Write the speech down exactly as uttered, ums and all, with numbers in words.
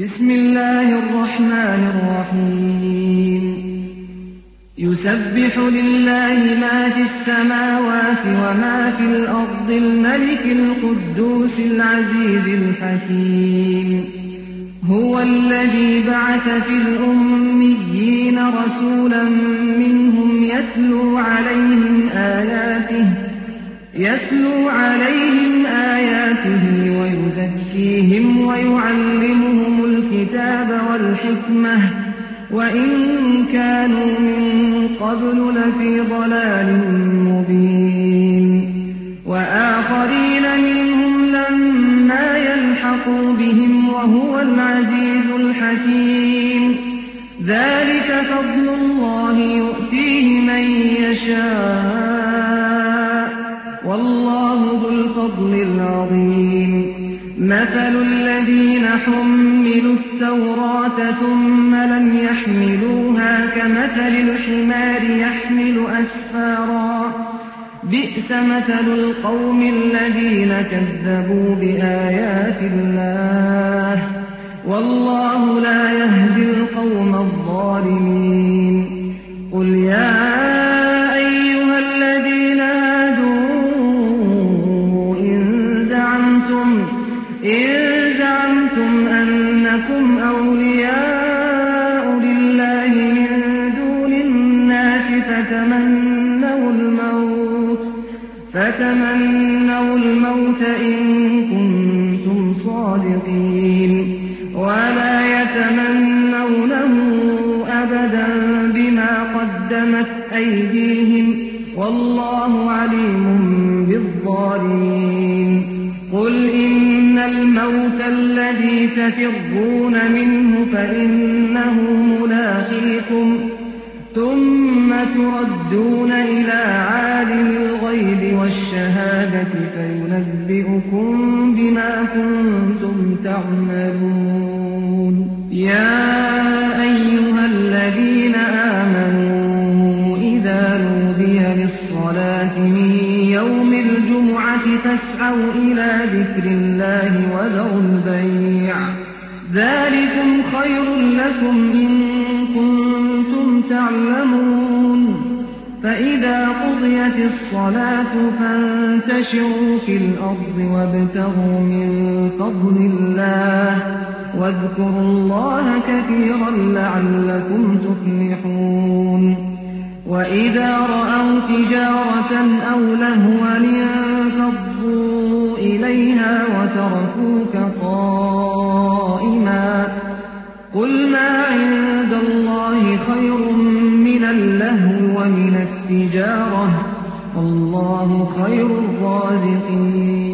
بسم الله الرحمن الرحيم يسبح لله ما في السماوات وما في الأرض الملك القدوس العزيز الحكيم هو الذي بعث في الأميين رسولا منهم يتلو عليهم آياته يتلو عليهم آياته ويزكيهم ويعلمهم الكتاب والحكمة وإن كانوا من قبل لفي ضلال مبين وآخرين منهم لما يلحقوا بهم وهو العزيز الحكيم ذلك فضل الله يؤتيه من يشاء والله ذو الفضل العظيم مثل الذين حملوا التوراة ثم لم يحملوها كمثل الحمار يحمل أسفارا بئس مثل القوم الذين كذبوا بآيات الله والله لا يهدي القوم الظالمين قل يا أيها الذين هادوا إن زعمتم إن زعمتم أنكم أولياء لله من دون الناس فتمنوا الموت فتمنوا الموت إن كنتم صادقين ولا يتمنونه أبدا بما قدمت أيديهم والله عليم بالظالمين قل إن الموت الذي تفرون منه فإنه ملاقيكم ثم تردون إلى عالم الغيب والشهادة فينبئكم بما كنتم تعملون يا أيها الذين آمنوا إذا نودي للصلاة من يوم الجمعة فاسعوا إلى ذكر الله وذروا البيع ذلكم خير لكم إن كنتم تعلمون فإذا قضيت الصلاة فانتشروا في الأرض وابتغوا من فضل الله واذكروا الله كثيرا لعلكم تفلحون وإذا رأوا تجارة أو لهوا انفضوا إليها وتركوك قائما قل ما عند الله خير من اللهو ومن التجارة والله خير الرازقين